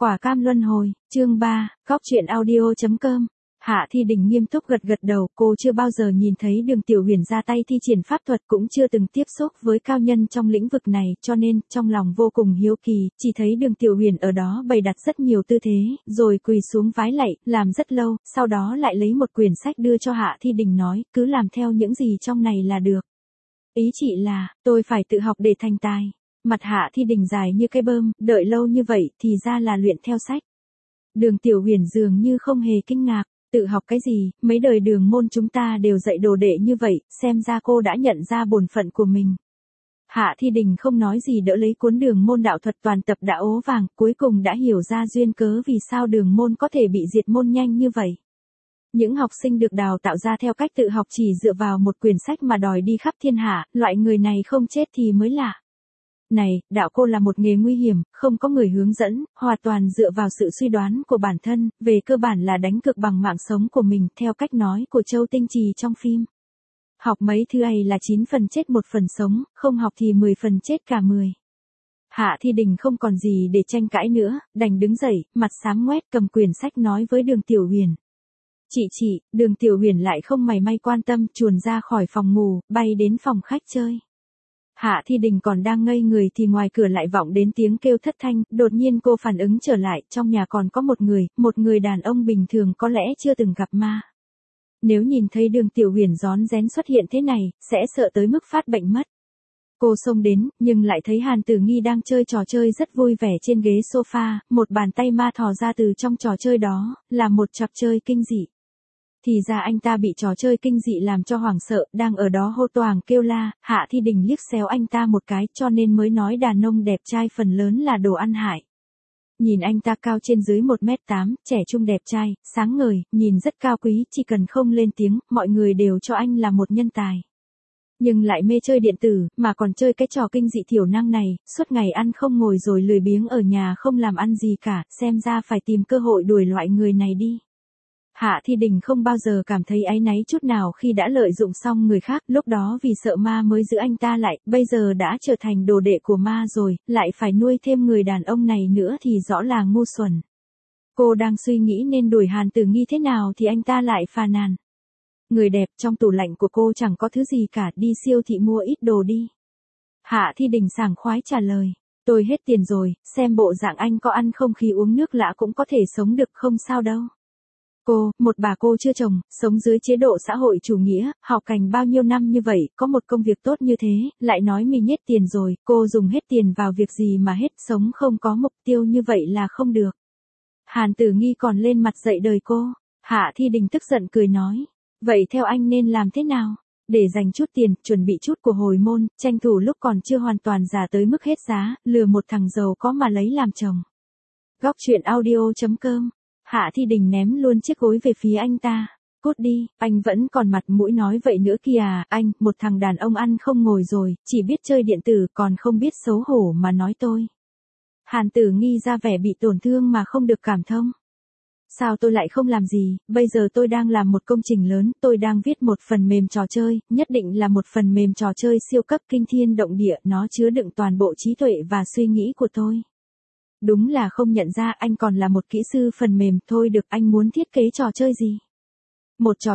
Quả cam luân hồi, chương 3, góc truyện audio.com. Hạ Thi Đình nghiêm túc gật gật đầu, cô chưa bao giờ nhìn thấy Đường Tiểu Huyền ra tay thi triển pháp thuật, cũng chưa từng tiếp xúc với cao nhân trong lĩnh vực này, cho nên, trong lòng vô cùng hiếu kỳ, chỉ thấy Đường Tiểu Huyền ở đó bày đặt rất nhiều tư thế, rồi quỳ xuống vái lạy, làm rất lâu, sau đó lại lấy một quyển sách đưa cho Hạ Thi Đình nói, cứ làm theo những gì trong này là được. Ý chị là, tôi phải tự học để thành tài. Mặt Hạ Thi Đình dài như cây bơm, đợi lâu như vậy thì ra là luyện theo sách. Đường Tiểu Huyền dường như không hề kinh ngạc, tự học cái gì, mấy đời Đường môn chúng ta đều dạy đồ đệ như vậy, xem ra cô đã nhận ra bổn phận của mình. Hạ Thi Đình không nói gì đỡ lấy cuốn Đường môn đạo thuật toàn tập đã ố vàng, cuối cùng đã hiểu ra duyên cớ vì sao Đường môn có thể bị diệt môn nhanh như vậy. Những học sinh được đào tạo ra theo cách tự học chỉ dựa vào một quyển sách mà đòi đi khắp thiên hạ, loại người này không chết thì mới lạ. Này, đạo cô là một nghề nguy hiểm, không có người hướng dẫn, hoàn toàn dựa vào sự suy đoán của bản thân, về cơ bản là đánh cược bằng mạng sống của mình, theo cách nói của Châu Tinh Trì trong phim. Học mấy thứ ấy là 9 phần chết 1 phần sống, không học thì 10 phần chết cả 10. Hạ Thi Đình không còn gì để tranh cãi nữa, đành đứng dậy, mặt xám ngoét cầm quyển sách nói với Đường Tiểu Huyền. Chị, Đường Tiểu Huyền lại không mảy may quan tâm, chuồn ra khỏi phòng ngủ, bay đến phòng khách chơi. Hạ Thi Đình còn đang ngây người thì ngoài cửa lại vọng đến tiếng kêu thất thanh, đột nhiên cô phản ứng trở lại, trong nhà còn có một người đàn ông bình thường có lẽ chưa từng gặp ma. Nếu nhìn thấy Đường Tiểu Huyền rón rén xuất hiện thế này, sẽ sợ tới mức phát bệnh mất. Cô xông đến, nhưng lại thấy Hàn Tử Nghi đang chơi trò chơi rất vui vẻ trên ghế sofa, một bàn tay ma thò ra từ trong trò chơi đó, là một trò chơi kinh dị. Thì ra anh ta bị trò chơi kinh dị làm cho hoảng sợ, đang ở đó hô toàng kêu la, Hạ Thi Đình liếc xéo anh ta một cái, cho nên mới nói đàn ông đẹp trai phần lớn là đồ ăn hại. Nhìn anh ta cao trên dưới 1m8, trẻ trung đẹp trai, sáng ngời, nhìn rất cao quý, chỉ cần không lên tiếng, mọi người đều cho anh là một nhân tài. Nhưng lại mê chơi điện tử, mà còn chơi cái trò kinh dị thiểu năng này, suốt ngày ăn không ngồi rồi lười biếng ở nhà không làm ăn gì cả, xem ra phải tìm cơ hội đuổi loại người này đi. Hạ Thi Đình không bao giờ cảm thấy áy náy chút nào khi đã lợi dụng xong người khác, lúc đó vì sợ ma mới giữ anh ta lại, bây giờ đã trở thành đồ đệ của ma rồi, lại phải nuôi thêm người đàn ông này nữa thì rõ là ngu xuẩn. Cô đang suy nghĩ nên đuổi Hàn Tử Nghi thế nào thì anh ta lại phàn nàn. Người đẹp, trong tủ lạnh của cô chẳng có thứ gì cả, đi siêu thị mua ít đồ đi. Hạ Thi Đình sảng khoái trả lời, tôi hết tiền rồi, xem bộ dạng anh có ăn không khí uống nước lã cũng có thể sống được, không sao đâu. Cô, một bà cô chưa chồng, sống dưới chế độ xã hội chủ nghĩa, học hành bao nhiêu năm như vậy, có một công việc tốt như thế, lại nói mình hết tiền rồi, cô dùng hết tiền vào việc gì mà hết, sống không có mục tiêu như vậy là không được. Hàn Tử Nghi còn lên mặt dạy đời cô. Hạ Thi Đình tức giận cười nói, vậy theo anh nên làm thế nào? Để dành chút tiền, chuẩn bị chút của hồi môn, tranh thủ lúc còn chưa hoàn toàn già tới mức hết giá, lừa một thằng giàu có mà lấy làm chồng. Góc truyện audio.com. Hạ Thi Đình ném luôn chiếc gối về phía anh ta. Cút đi, anh vẫn còn mặt mũi nói vậy nữa kìa, anh, một thằng đàn ông ăn không ngồi rồi, chỉ biết chơi điện tử còn không biết xấu hổ mà nói tôi. Hàn Tử Nghi ra vẻ bị tổn thương mà không được cảm thông. Sao tôi lại không làm gì, bây giờ tôi đang làm một công trình lớn, tôi đang viết một phần mềm trò chơi, nhất định là một phần mềm trò chơi siêu cấp kinh thiên động địa, nó chứa đựng toàn bộ trí tuệ và suy nghĩ của tôi. Đúng là không nhận ra anh còn là một kỹ sư phần mềm, thôi được, anh muốn thiết kế trò chơi gì? Một trò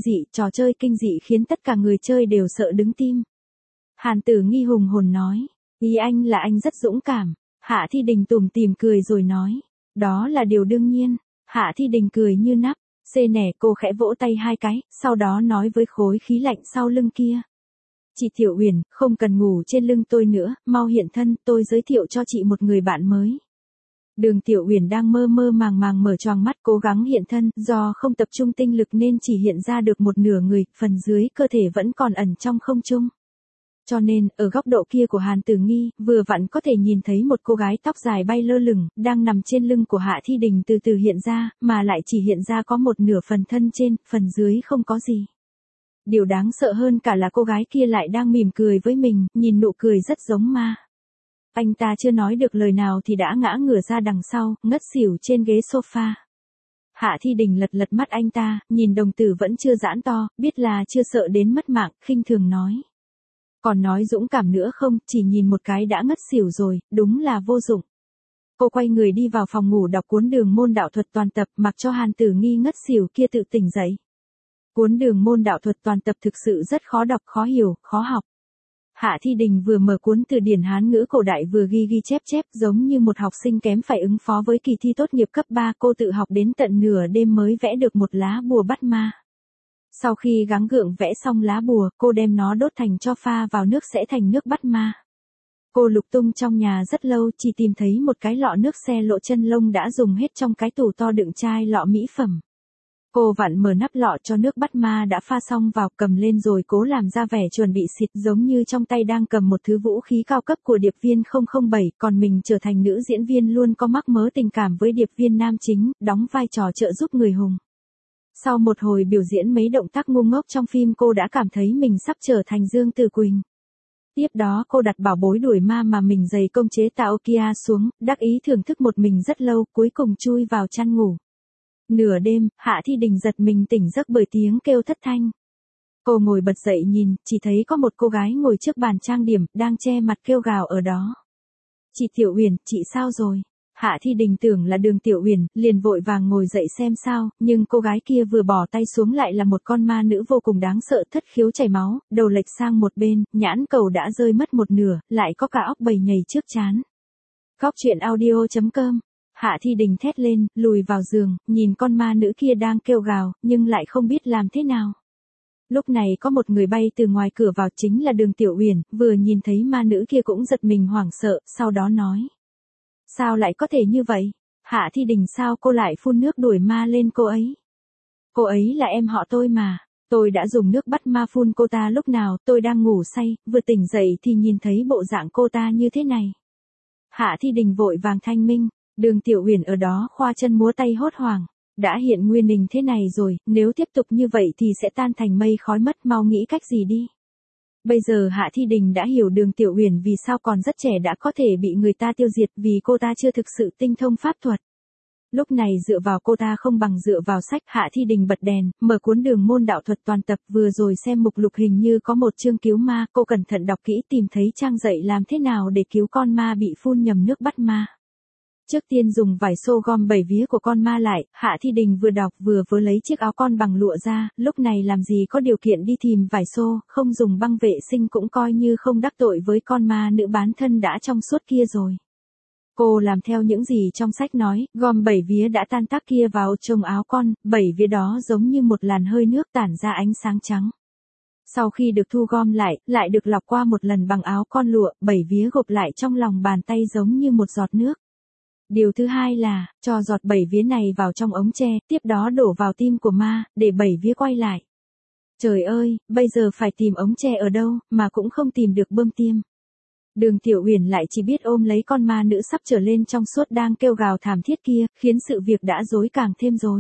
chơi kinh dị khiến tất cả người chơi đều sợ đứng tim. Hàn Tử Nghi hùng hồn nói, ý anh là anh rất dũng cảm. Hạ Thi Đình tủm tỉm cười rồi nói, đó là điều đương nhiên. Hạ Thi Đình cười như nắp, xê nẻ, cô khẽ vỗ tay 2 cái, sau đó nói với khối khí lạnh sau lưng kia. Chị Tiểu Huyền, không cần ngủ trên lưng tôi nữa, mau hiện thân, tôi giới thiệu cho chị một người bạn mới. Đường Tiểu Huyền đang mơ mơ màng màng mở choàng mắt cố gắng hiện thân, do không tập trung tinh lực nên chỉ hiện ra được một nửa người, phần dưới cơ thể vẫn còn ẩn trong không trung. Cho nên, ở góc độ kia của Hàn Tử Nghi, vừa vặn có thể nhìn thấy một cô gái tóc dài bay lơ lửng, đang nằm trên lưng của Hạ Thi Đình từ từ hiện ra, mà lại chỉ hiện ra có một nửa phần thân trên, phần dưới không có gì. Điều đáng sợ hơn cả là cô gái kia lại đang mỉm cười với mình, nhìn nụ cười rất giống ma. Anh ta chưa nói được lời nào thì đã ngã ngửa ra đằng sau, ngất xỉu trên ghế sofa. Hạ Thi Đình lật mắt anh ta, nhìn đồng tử vẫn chưa giãn to, biết là chưa sợ đến mất mạng, khinh thường nói. Còn nói dũng cảm nữa không, chỉ nhìn một cái đã ngất xỉu rồi, đúng là vô dụng. Cô quay người đi vào phòng ngủ đọc cuốn Đường môn đạo thuật toàn tập, mặc cho Hàn Tử Nghi ngất xỉu kia tự tỉnh dậy. Cuốn Đường môn đạo thuật toàn tập thực sự rất khó đọc, khó hiểu, khó học. Hạ Thi Đình vừa mở cuốn từ điển Hán ngữ cổ đại vừa ghi ghi chép chép, giống như một học sinh kém phải ứng phó với kỳ thi tốt nghiệp cấp 3, cô tự học đến tận nửa đêm mới vẽ được một lá bùa bắt ma. Sau khi gắng gượng vẽ xong lá bùa, cô đem nó đốt thành tro, pha vào nước sẽ thành nước bắt ma. Cô lục tung trong nhà rất lâu, chỉ tìm thấy một cái lọ nước xe lộ chân lông đã dùng hết trong cái tủ to đựng chai lọ mỹ phẩm. Cô vặn mở nắp lọ cho nước bắt ma đã pha xong vào, cầm lên rồi cố làm ra vẻ chuẩn bị xịt, giống như trong tay đang cầm một thứ vũ khí cao cấp của điệp viên 007, còn mình trở thành nữ diễn viên luôn có mắc mớ tình cảm với điệp viên nam chính, đóng vai trò trợ giúp người hùng. Sau một hồi biểu diễn mấy động tác ngu ngốc trong phim, cô đã cảm thấy mình sắp trở thành Dương Tử Quỳnh. Tiếp đó cô đặt bảo bối đuổi ma mà mình dày công chế tạo Kia xuống, đắc ý thưởng thức một mình rất lâu, cuối cùng chui vào chăn ngủ. Nửa đêm, Hạ Thi Đình giật mình tỉnh giấc bởi tiếng kêu thất thanh. Cô ngồi bật dậy nhìn, chỉ thấy có một cô gái ngồi trước bàn trang điểm, đang che mặt kêu gào ở đó. Chị Tiểu Uyển, chị sao rồi? Hạ Thi Đình tưởng là Đường Tiểu Uyển, liền vội vàng ngồi dậy xem sao, nhưng cô gái kia vừa bỏ tay xuống lại là một con ma nữ vô cùng đáng sợ, thất khiếu chảy máu, đầu lệch sang một bên, nhãn cầu đã rơi mất một nửa, lại có cả óc bầy nhầy trước trán. Góc truyện audio.com. Hạ Thi Đình thét lên, lùi vào giường, nhìn con ma nữ kia đang kêu gào, nhưng lại không biết làm thế nào. Lúc này có một người bay từ ngoài cửa vào, chính là Đường Tiểu Uyển, vừa nhìn thấy ma nữ kia cũng giật mình hoảng sợ, sau đó nói. Sao lại có thể như vậy? Hạ Thi Đình, sao cô lại phun nước đuổi ma lên cô ấy? Cô ấy là em họ tôi mà. Tôi đã dùng nước bắt ma phun cô ta lúc nào tôi đang ngủ say, vừa tỉnh dậy thì nhìn thấy bộ dạng cô ta như thế này. Hạ Thi Đình vội vàng thanh minh. Đường Tiểu Uyển ở đó khoa chân múa tay hốt hoảng. Đã hiện nguyên hình thế này rồi, nếu tiếp tục như vậy thì sẽ tan thành mây khói mất, mau nghĩ cách gì đi. Bây giờ Hạ Thi Đình đã hiểu Đường Tiểu Uyển vì sao còn rất trẻ đã có thể bị người ta tiêu diệt, vì cô ta chưa thực sự tinh thông pháp thuật. Lúc này dựa vào cô ta không bằng dựa vào sách. Hạ Thi Đình bật đèn, mở cuốn Đường môn đạo thuật toàn tập, vừa rồi xem mục lục hình như có một chương cứu ma, cô cẩn thận đọc kỹ tìm thấy trang dạy làm thế nào để cứu con ma bị phun nhầm nước bắt ma. Trước tiên dùng vải xô gom 7 vía của con ma lại, Hạ Thi Đình vừa đọc vừa lấy chiếc áo con bằng lụa ra, lúc này làm gì có điều kiện đi tìm vải xô, không dùng băng vệ sinh cũng coi như không đắc tội với con ma nữ bán thân đã trong suốt kia rồi. Cô làm theo những gì trong sách nói, gom 7 vía đã tan tác kia vào trong áo con, 7 vía đó giống như một làn hơi nước tản ra ánh sáng trắng. Sau khi được thu gom lại được lọc qua một lần bằng áo con lụa, 7 vía gộp lại trong lòng bàn tay giống như một giọt nước. Điều thứ hai là, cho giọt 7 vía này vào trong ống tre, tiếp đó đổ vào tim của ma, để 7 vía quay lại. Trời ơi, bây giờ phải tìm ống tre ở đâu, mà cũng không tìm được bơm tiêm. Đường Tiểu Uyển lại chỉ biết ôm lấy con ma nữ sắp trở lên trong suốt đang kêu gào thảm thiết kia, khiến sự việc đã rối càng thêm rối.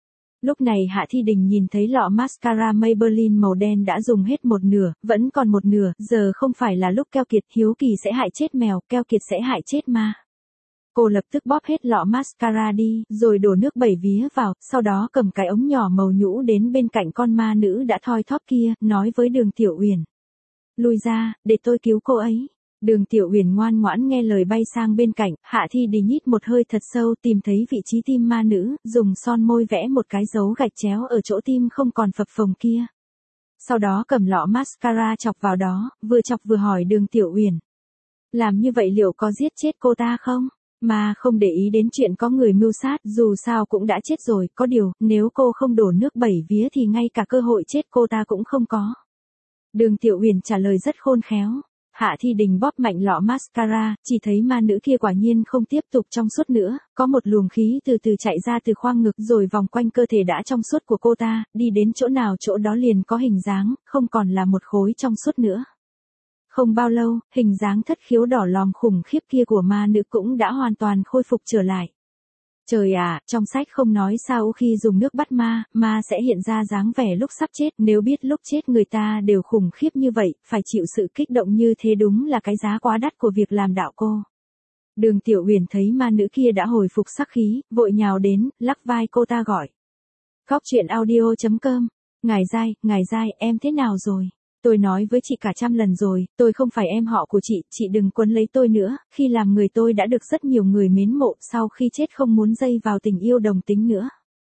Lúc này Hạ Thi Đình nhìn thấy lọ mascara Maybelline màu đen đã dùng hết một nửa, vẫn còn một nửa, giờ không phải là lúc keo kiệt, hiếu kỳ sẽ hại chết mèo, keo kiệt sẽ hại chết ma. Cô lập tức bóp hết lọ mascara đi, rồi đổ nước 7 vía vào, sau đó cầm cái ống nhỏ màu nhũ đến bên cạnh con ma nữ đã thoi thóp kia, nói với Đường Tiểu Uyển. Lui ra, để tôi cứu cô ấy. Đường Tiểu Uyển ngoan ngoãn nghe lời bay sang bên cạnh, Hạ Thi Đình hít một hơi thật sâu, tìm thấy vị trí tim ma nữ, dùng son môi vẽ một cái dấu gạch chéo ở chỗ tim không còn phập phồng kia. Sau đó cầm lọ mascara chọc vào đó, vừa chọc vừa hỏi Đường Tiểu Uyển. Làm như vậy liệu có giết chết cô ta không? Mà không để ý đến chuyện có người mưu sát, dù sao cũng đã chết rồi, có điều, nếu cô không đổ nước 7 vía thì ngay cả cơ hội chết cô ta cũng không có. Đường Tiểu Uyển trả lời rất khôn khéo. Hạ Thi Đình bóp mạnh lọ mascara, chỉ thấy ma nữ kia quả nhiên không tiếp tục trong suốt nữa, có một luồng khí từ từ chạy ra từ khoang ngực rồi vòng quanh cơ thể đã trong suốt của cô ta, đi đến chỗ nào chỗ đó liền có hình dáng, không còn là một khối trong suốt nữa. Không bao lâu, hình dáng thất khiếu đỏ lòm khủng khiếp kia của ma nữ cũng đã hoàn toàn khôi phục trở lại. Trời à, trong sách không nói sao khi dùng nước bắt ma, ma sẽ hiện ra dáng vẻ lúc sắp chết, nếu biết lúc chết người ta đều khủng khiếp như vậy, phải chịu sự kích động như thế đúng là cái giá quá đắt của việc làm đạo cô. Đường Tiểu Uyển thấy ma nữ kia đã hồi phục sắc khí, vội nhào đến, lắc vai cô ta gọi. Góc truyện audio.com. Ngài Giai, em thế nào rồi? Tôi nói với chị cả trăm lần rồi, tôi không phải em họ của chị đừng quấn lấy tôi nữa, khi làm người tôi đã được rất nhiều người mến mộ, sau khi chết không muốn dây vào tình yêu đồng tính nữa.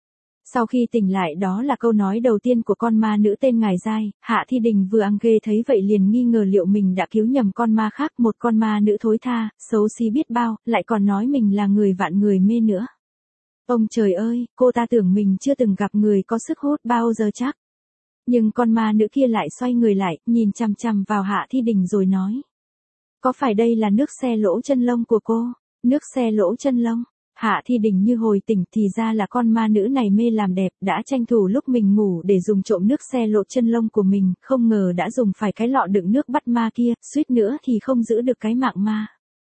Sau khi tỉnh lại đó là câu nói đầu tiên của con ma nữ tên Ngài Giai, Hạ Thi Đình vừa ăn ghê thấy vậy liền nghi ngờ liệu mình đã cứu nhầm con ma khác, một con ma nữ thối tha, xấu xí biết bao, lại còn nói mình là người vạn người mê nữa. Ông trời ơi, cô ta tưởng mình chưa từng gặp người có sức hút bao giờ chắc. Nhưng con ma nữ kia lại xoay người lại, nhìn chằm chằm vào Hạ Thi Đình rồi nói. Có phải đây là nước xe lỗ chân lông của cô? Nước xe lỗ chân lông? Hạ Thi Đình như hồi tỉnh thì ra là con ma nữ này mê làm đẹp, đã tranh thủ lúc mình ngủ để dùng trộm nước xe lỗ chân lông của mình, không ngờ đã dùng phải cái lọ đựng nước bắt ma kia, suýt nữa thì không giữ được cái mạng ma.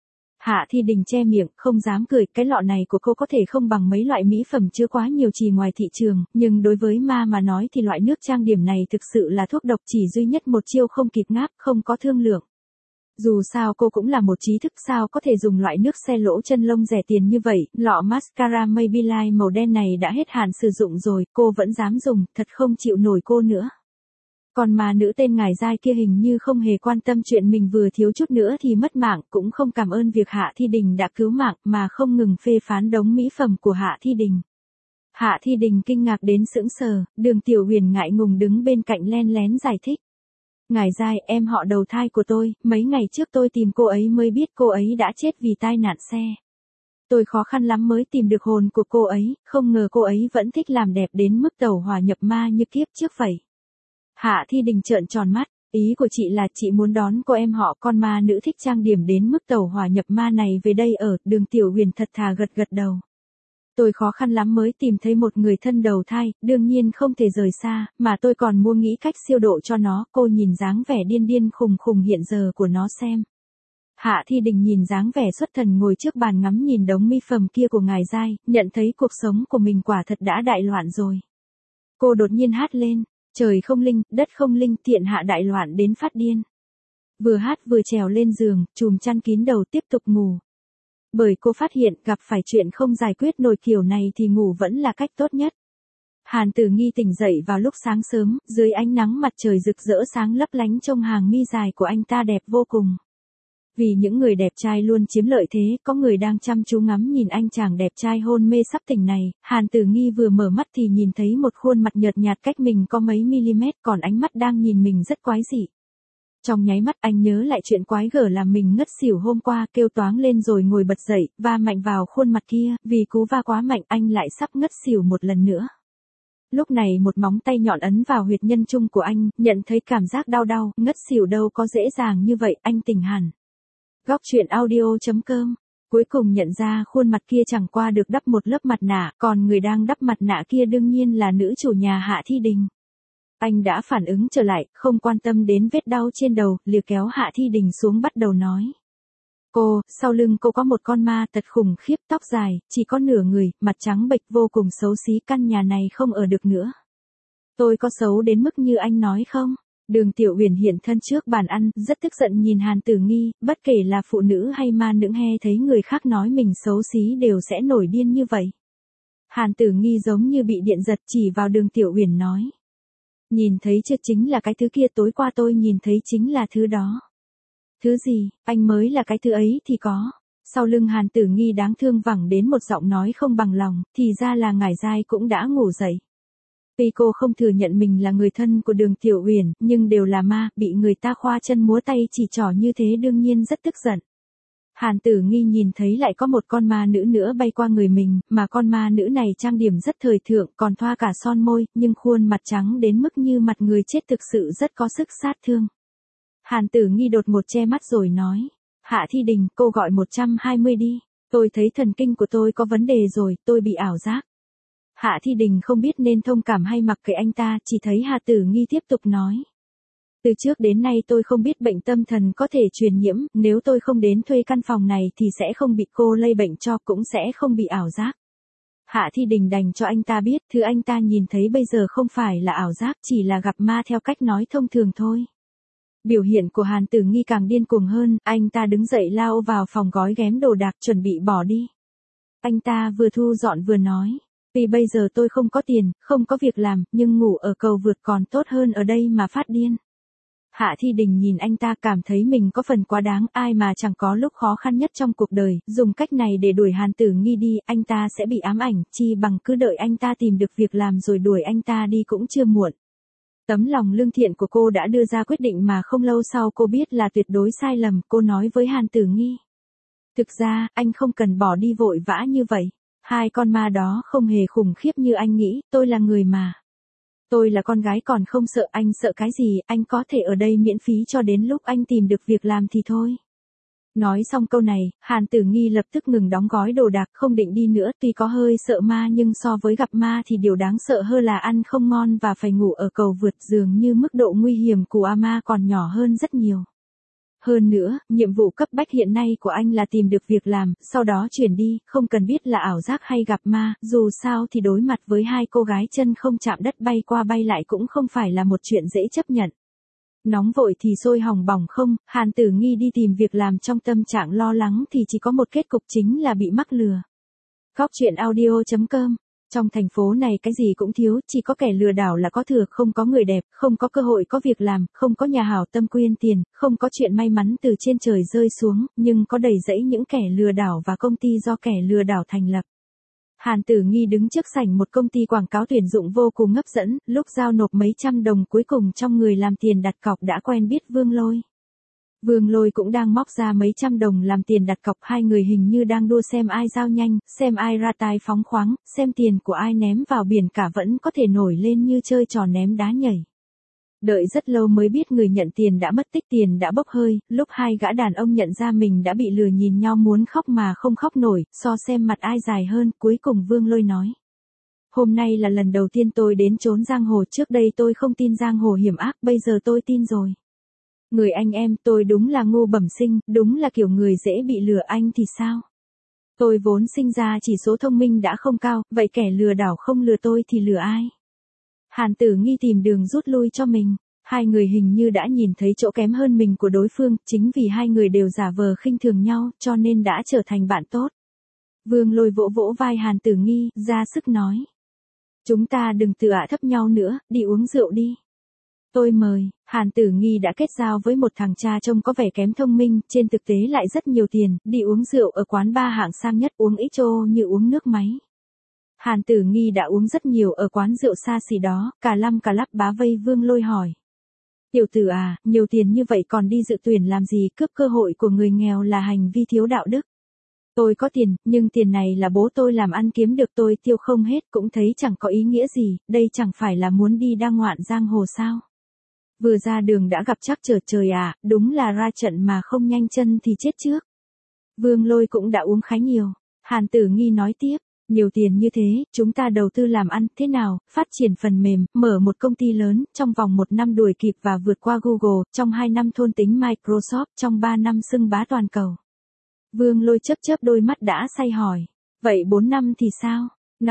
Hạ Thi Đình che miệng, không dám cười, cái lọ này của cô có thể không bằng mấy loại mỹ phẩm chứa quá nhiều chì ngoài thị trường, nhưng đối với ma mà nói thì loại nước trang điểm này thực sự là thuốc độc, chỉ duy nhất một chiêu không kịp ngáp, không có thương lượng. Dù sao cô cũng là một trí thức, sao có thể dùng loại nước xe lỗ chân lông rẻ tiền như vậy, lọ mascara Maybelline màu đen này đã hết hạn sử dụng rồi, cô vẫn dám dùng, thật không chịu nổi cô nữa. Còn mà nữ tên Ngài Giai kia hình như không hề quan tâm chuyện mình vừa thiếu chút nữa thì mất mạng, cũng không cảm ơn việc Hạ Thi Đình đã cứu mạng mà không ngừng phê phán đống mỹ phẩm của Hạ Thi Đình. Hạ Thi Đình kinh ngạc đến sững sờ, Đường Tiểu Huyền ngại ngùng đứng bên cạnh len lén giải thích. Ngài Giai, em họ đầu thai của tôi, mấy ngày trước tôi tìm cô ấy mới biết cô ấy đã chết vì tai nạn xe. Tôi khó khăn lắm mới tìm được hồn của cô ấy, không ngờ cô ấy vẫn thích làm đẹp đến mức tẩu hỏa nhập ma như kiếp trước vậy. Hạ Thi Đình trợn tròn mắt, ý của chị là chị muốn đón cô em họ con ma nữ thích trang điểm đến mức tẩu hỏa nhập ma này về đây ở, Đường Tiểu Huyền thật thà gật gật đầu. Tôi khó khăn lắm mới tìm thấy một người thân đầu thai, đương nhiên không thể rời xa, mà tôi còn mua nghĩ cách siêu độ cho nó, cô nhìn dáng vẻ điên điên khùng khùng hiện giờ của nó xem. Hạ Thi Đình nhìn dáng vẻ xuất thần ngồi trước bàn ngắm nhìn đống mỹ phẩm kia của Ngài Giai, nhận thấy cuộc sống của mình quả thật đã đại loạn rồi. Cô đột nhiên hát lên, trời không linh, đất không linh, thiện hạ đại loạn đến phát điên. Vừa hát vừa trèo lên giường, chùm chăn kín đầu tiếp tục ngủ. Bởi cô phát hiện gặp phải chuyện không giải quyết nổi kiểu này thì ngủ vẫn là cách tốt nhất. Hàn Tử Nghi tỉnh dậy vào lúc sáng sớm, dưới ánh nắng mặt trời rực rỡ sáng lấp lánh trông hàng mi dài của anh ta đẹp vô cùng. Vì những người đẹp trai luôn chiếm lợi thế, có người đang chăm chú ngắm nhìn anh chàng đẹp trai hôn mê sắp tỉnh này, Hàn Tử Nghi vừa mở mắt thì nhìn thấy một khuôn mặt nhợt nhạt cách mình có mấy mm, còn ánh mắt đang nhìn mình rất quái dị. Trong nháy mắt anh nhớ lại chuyện quái gở làm mình ngất xỉu hôm qua, kêu toáng lên rồi ngồi bật dậy, va mạnh vào khuôn mặt kia, vì cú va quá mạnh anh lại sắp ngất xỉu một lần nữa. Lúc này một móng tay nhọn ấn vào huyệt nhân trung của anh, nhận thấy cảm giác đau đau, ngất xỉu đâu có dễ dàng như vậy, anh tỉnh hẳn. Góc truyện audio.com. Cuối cùng nhận ra khuôn mặt kia chẳng qua được đắp một lớp mặt nạ, còn người đang đắp mặt nạ kia đương nhiên là nữ chủ nhà Hạ Thi Đình. Anh đã phản ứng trở lại, không quan tâm đến vết đau trên đầu, lìa kéo Hạ Thi Đình xuống bắt đầu nói. Cô, sau lưng cô có một con ma thật khủng khiếp, tóc dài, chỉ có nửa người, mặt trắng bệch vô cùng xấu xí, căn nhà này không ở được nữa. Tôi có xấu đến mức như anh nói không? Đường Tiểu Huyền hiện thân trước bàn ăn, rất tức giận nhìn Hàn Tử Nghi, bất kể là phụ nữ hay ma nữ nghe thấy người khác nói mình xấu xí đều sẽ nổi điên như vậy. Hàn Tử Nghi giống như bị điện giật chỉ vào Đường Tiểu Huyền nói. Nhìn thấy chưa, chính là cái thứ kia, tối qua tôi nhìn thấy chính là thứ đó. Thứ gì, anh mới là cái thứ ấy thì có. Sau lưng Hàn Tử Nghi đáng thương vẳng đến một giọng nói không bằng lòng, thì ra là Ngải Giai cũng đã ngủ dậy. Tuy cô không thừa nhận mình là người thân của Đường Tiểu Huyền, nhưng đều là ma, bị người ta khoa chân múa tay chỉ trỏ như thế đương nhiên rất tức giận. Hàn Tử Nghi nhìn thấy lại có một con ma nữ nữa bay qua người mình, mà con ma nữ này trang điểm rất thời thượng, còn thoa cả son môi, nhưng khuôn mặt trắng đến mức như mặt người chết, thực sự rất có sức sát thương. Hàn Tử Nghi đột ngột che mắt rồi nói, Hạ Thi Đình, cô gọi 120 đi, tôi thấy thần kinh của tôi có vấn đề rồi, tôi bị ảo giác. Hạ Thi Đình không biết nên thông cảm hay mặc kệ anh ta, chỉ thấy Hà Tử Nghi tiếp tục nói. Từ trước đến nay tôi không biết bệnh tâm thần có thể truyền nhiễm, nếu tôi không đến thuê căn phòng này thì sẽ không bị cô lây bệnh cho, cũng sẽ không bị ảo giác. Hạ Thi Đình đành cho anh ta biết, thứ anh ta nhìn thấy bây giờ không phải là ảo giác, chỉ là gặp ma theo cách nói thông thường thôi. Biểu hiện của Hàn Tử Nghi càng điên cuồng hơn, anh ta đứng dậy lao vào phòng gói ghém đồ đạc chuẩn bị bỏ đi. Anh ta vừa thu dọn vừa nói. Vì bây giờ tôi không có tiền, không có việc làm, nhưng ngủ ở cầu vượt còn tốt hơn ở đây mà phát điên. Hạ Thi Đình nhìn anh ta cảm thấy mình có phần quá đáng, ai mà chẳng có lúc khó khăn nhất trong cuộc đời, dùng cách này để đuổi Hàn Tử Nghi đi, anh ta sẽ bị ám ảnh, chi bằng cứ đợi anh ta tìm được việc làm rồi đuổi anh ta đi cũng chưa muộn. Tấm lòng lương thiện của cô đã đưa ra quyết định mà không lâu sau cô biết là tuyệt đối sai lầm, cô nói với Hàn Tử Nghi. Thực ra, anh không cần bỏ đi vội vã như vậy. Hai con ma đó không hề khủng khiếp như anh nghĩ, tôi là người mà. Tôi là con gái còn không sợ, anh sợ cái gì, anh có thể ở đây miễn phí cho đến lúc anh tìm được việc làm thì thôi. Nói xong câu này, Hàn Tử Nghi lập tức ngừng đóng gói đồ đạc, không định đi nữa, tuy có hơi sợ ma nhưng so với gặp ma thì điều đáng sợ hơn là ăn không ngon và phải ngủ ở cầu vượt, dường như mức độ nguy hiểm của ma còn nhỏ hơn rất nhiều. Hơn nữa, nhiệm vụ cấp bách hiện nay của anh là tìm được việc làm, sau đó chuyển đi, không cần biết là ảo giác hay gặp ma, dù sao thì đối mặt với hai cô gái chân không chạm đất bay qua bay lại cũng không phải là một chuyện dễ chấp nhận. Nóng vội thì sôi hỏng bỏng không, Hàn Tử Nghi đi tìm việc làm trong tâm trạng lo lắng thì chỉ có một kết cục chính là bị mắc lừa. Góc truyện audio.com. Trong thành phố này cái gì cũng thiếu, chỉ có kẻ lừa đảo là có thừa, không có người đẹp, không có cơ hội có việc làm, không có nhà hảo tâm quyên tiền, không có chuyện may mắn từ trên trời rơi xuống, nhưng có đầy rẫy những kẻ lừa đảo và công ty do kẻ lừa đảo thành lập. Hàn Tử Nghi đứng trước sảnh một công ty quảng cáo tuyển dụng vô cùng hấp dẫn, lúc giao nộp mấy trăm đồng cuối cùng trong người làm tiền đặt cọc đã quen biết Vương Lôi. Vương Lôi cũng đang móc ra mấy trăm đồng làm tiền đặt cọc, hai người hình như đang đua xem ai giao nhanh, xem ai ra tay phóng khoáng, xem tiền của ai ném vào biển cả vẫn có thể nổi lên như chơi trò ném đá nhảy. Đợi rất lâu mới biết người nhận tiền đã mất tích, tiền đã bốc hơi, lúc hai gã đàn ông nhận ra mình đã bị lừa nhìn nhau muốn khóc mà không khóc nổi, so xem mặt ai dài hơn, cuối cùng Vương Lôi nói. Hôm nay là lần đầu tiên tôi đến chốn giang hồ, trước đây tôi không tin giang hồ hiểm ác, bây giờ tôi tin rồi. Người anh em, tôi đúng là ngu bẩm sinh, đúng là kiểu người dễ bị lừa, anh thì sao? Tôi vốn sinh ra chỉ số thông minh đã không cao, vậy kẻ lừa đảo không lừa tôi thì lừa ai? Hàn Tử Nghi tìm đường rút lui cho mình. Hai người hình như đã nhìn thấy chỗ kém hơn mình của đối phương, chính vì hai người đều giả vờ khinh thường nhau, cho nên đã trở thành bạn tốt. Vương Lôi vỗ vỗ vai Hàn Tử Nghi, ra sức nói. Chúng ta đừng tự hạ thấp nhau nữa, đi uống rượu đi. Tôi mời. Hàn Tử Nghi đã kết giao với một thằng cha trông có vẻ kém thông minh, trên thực tế lại rất nhiều tiền, đi uống rượu ở quán bar hạng sang nhất, uống ít trô như uống nước máy. Hàn Tử Nghi đã uống rất nhiều ở quán rượu xa xỉ đó, cả lăm cả lắp bá vây Vương Lôi hỏi. Tiểu tử à, nhiều tiền như vậy còn đi dự tuyển làm gì, cướp cơ hội của người nghèo là hành vi thiếu đạo đức. Tôi có tiền, nhưng tiền này là bố tôi làm ăn kiếm được, tôi tiêu không hết cũng thấy chẳng có ý nghĩa gì, đây chẳng phải là muốn đi đa ngoạn giang hồ sao. Vừa ra đường đã gặp trắc trở, trời à, đúng là ra trận mà không nhanh chân thì chết trước. Vương Lôi cũng đã uống khá nhiều. Hàn Tử Nghi nói tiếp, nhiều tiền như thế, chúng ta đầu tư làm ăn, thế nào, phát triển phần mềm, mở một công ty lớn, trong vòng 1 năm đuổi kịp và vượt qua Google, trong 2 năm thôn tính Microsoft, trong 3 năm xưng bá toàn cầu. Vương Lôi chớp chớp đôi mắt đã say hỏi, vậy 4 năm thì sao?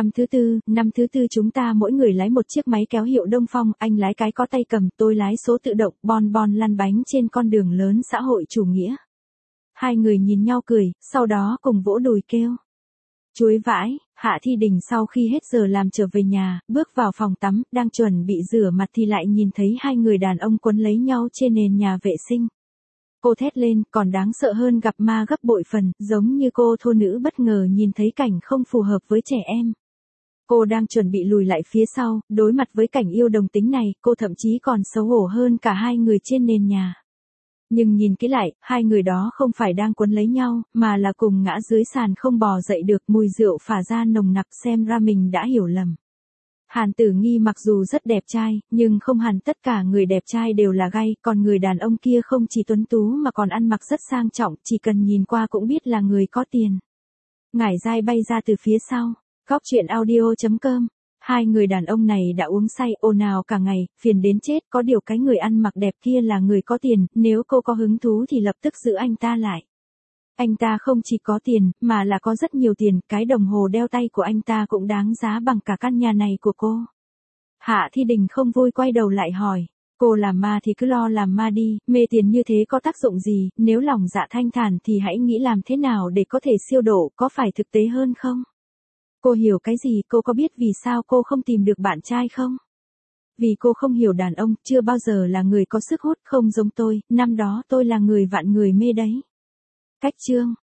Năm thứ tư chúng ta mỗi người lái một chiếc máy kéo hiệu Đông Phong, anh lái cái có tay cầm, tôi lái số tự động, bon bon lăn bánh trên con đường lớn xã hội chủ nghĩa. Hai người nhìn nhau cười, sau đó cùng vỗ đùi kêu. Chuối vãi. Hạ Thi Đình sau khi hết giờ làm trở về nhà, bước vào phòng tắm, đang chuẩn bị rửa mặt thì lại nhìn thấy hai người đàn ông quấn lấy nhau trên nền nhà vệ sinh. Cô thét lên, còn đáng sợ hơn gặp ma gấp bội phần, giống như cô thô nữ bất ngờ nhìn thấy cảnh không phù hợp với trẻ em. Cô đang chuẩn bị lùi lại phía sau, đối mặt với cảnh yêu đồng tính này, cô thậm chí còn xấu hổ hơn cả hai người trên nền nhà. Nhưng nhìn kỹ lại, hai người đó không phải đang quấn lấy nhau, mà là cùng ngã dưới sàn không bò dậy được, mùi rượu phả ra nồng nặc, xem ra mình đã hiểu lầm. Hàn Tử Nghi mặc dù rất đẹp trai, nhưng không hẳn tất cả người đẹp trai đều là gay, còn người đàn ông kia không chỉ tuấn tú mà còn ăn mặc rất sang trọng, chỉ cần nhìn qua cũng biết là người có tiền. Ngải dai bay ra từ phía sau. Góc truyện audio.com. Hai người đàn ông này đã uống say, ồn ào cả ngày, phiền đến chết, có điều cái người ăn mặc đẹp kia là người có tiền, nếu cô có hứng thú thì lập tức giữ anh ta lại. Anh ta không chỉ có tiền, mà là có rất nhiều tiền, cái đồng hồ đeo tay của anh ta cũng đáng giá bằng cả căn nhà này của cô. Hạ Thi Đình không vui quay đầu lại hỏi, cô làm ma thì cứ lo làm ma đi, mê tiền như thế có tác dụng gì, nếu lòng dạ thanh thản thì hãy nghĩ làm thế nào để có thể siêu độ, có phải thực tế hơn không? Cô hiểu cái gì, cô có biết vì sao cô không tìm được bạn trai không? vì cô không hiểu đàn ông, chưa bao giờ là người có sức hút, không giống tôi, năm đó tôi là người vạn người mê đấy. Cách chương